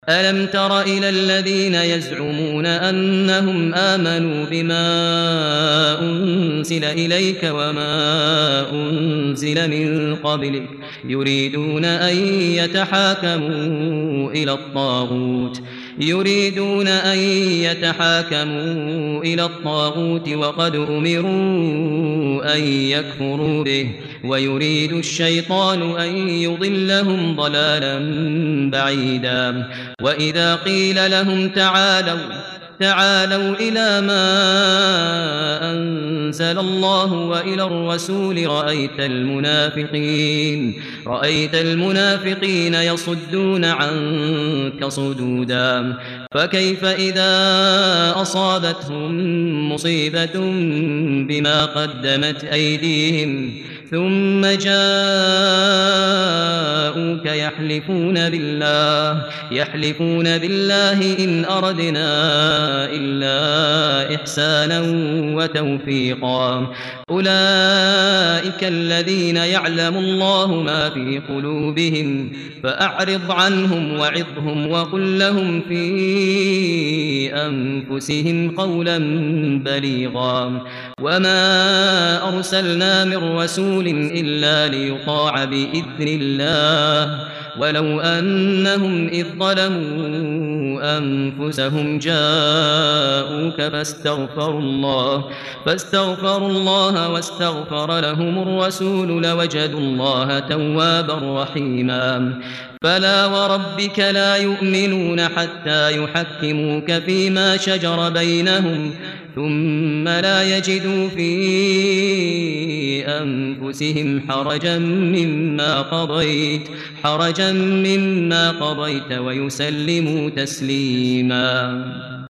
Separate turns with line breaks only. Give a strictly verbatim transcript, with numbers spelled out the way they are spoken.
أَلَمْ تَرَ إِلَى الَّذِينَ يَزْعُمُونَ أَنَّهُمْ آمَنُوا بِمَا أُنزِلَ إِلَيْكَ وَمَا أُنزِلَ مِن قَبْلِكَ يُرِيدُونَ أَن يَتَحَاكَمُوا إِلَى الطَّاغُوتِ يُرِيدُونَ أَن يَتَحَاكَمُوا إِلَى الطَّاغُوتِ وَقَدْ أُمِرُوا أَن يَكْفُرُوا بِهِ وَيُرِيدُ الشَّيْطَانُ أَن يُضِلَّهُمْ ضَلَالًا بَعِيدًا وَإِذَا قِيلَ لَهُمْ تعالوا تعالوا إلى ما أنزل الله وإلى الرسول رأيت المنافقين رأيت المنافقين يصدون عنك صدودا فكيف إذا أصابتهم مصيبة بما قدمت أيديهم ثم جاءوك يحلفون بالله يحلفون بالله إن أردنا إلا إحسانا وتوفيقا أولئك الذين يعلم الله ما في قلوبهم فأعرض عنهم وعظهم وقل لهم في أنفسهم قولا بليغا وما أرسلنا من رسول إلا ليطاع بإذن الله ولو أنهم إذ ظلموا أنفسهم جاءوك فاستغفروا الله فاستغفروا الله واستغفر لهم الرسول لوجدوا الله توابا رحيما فلا وربك لا يؤمنون حتى يحكموك فيما شجر بينهم ثم لا يجدوا في أنفسهم حرجا مما قضيت حرجا مما قضيت ويسلموا تسليما.